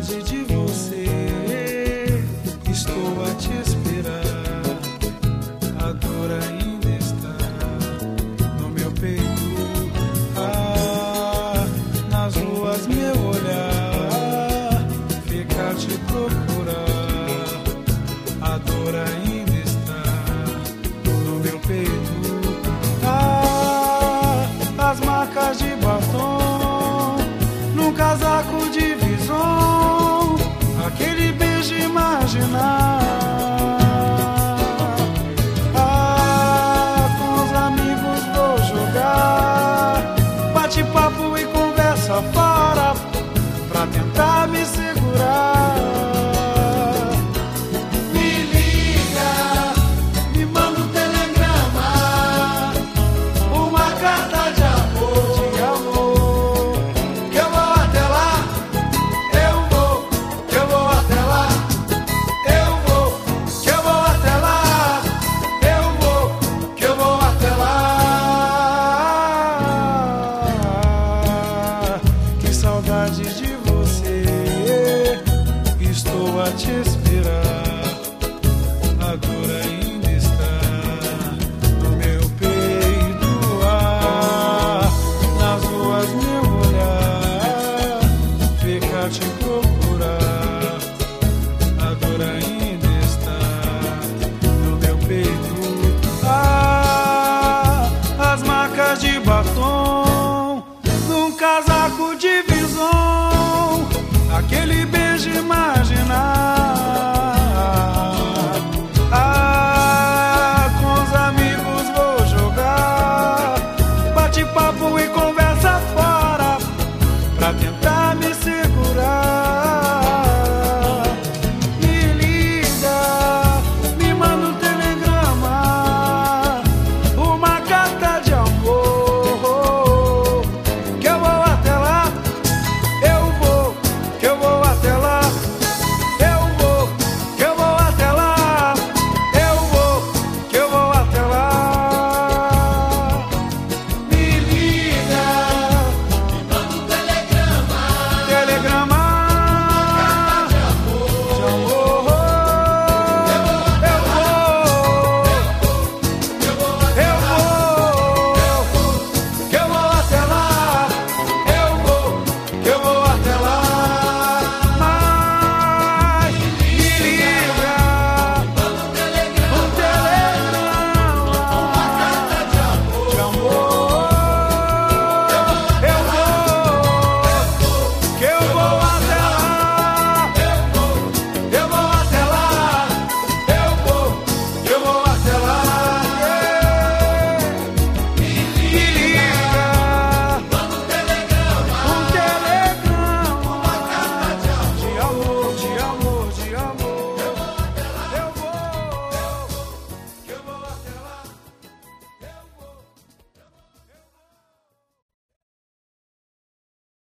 saudade de você, estou a te esperar. A dor ainda está no meu peito. Ah, nas ruas meu olhar fica te procurar. A dor ainda está no meu peito. Ah, as marcas de batom num casaco de vison, aquele beijo imaginar. Ah, com os amigos vou jogar bate-papo e conversa fora pra tentar me segurar. Me liga, me manda um telegrama, uma carta de amor, que eu vou até lá, eu vou, que eu vou até lá, eu vou, que eu vou até lá, eu vou, que eu vou até lá. Que saudade de você, estou a te esperar. A dor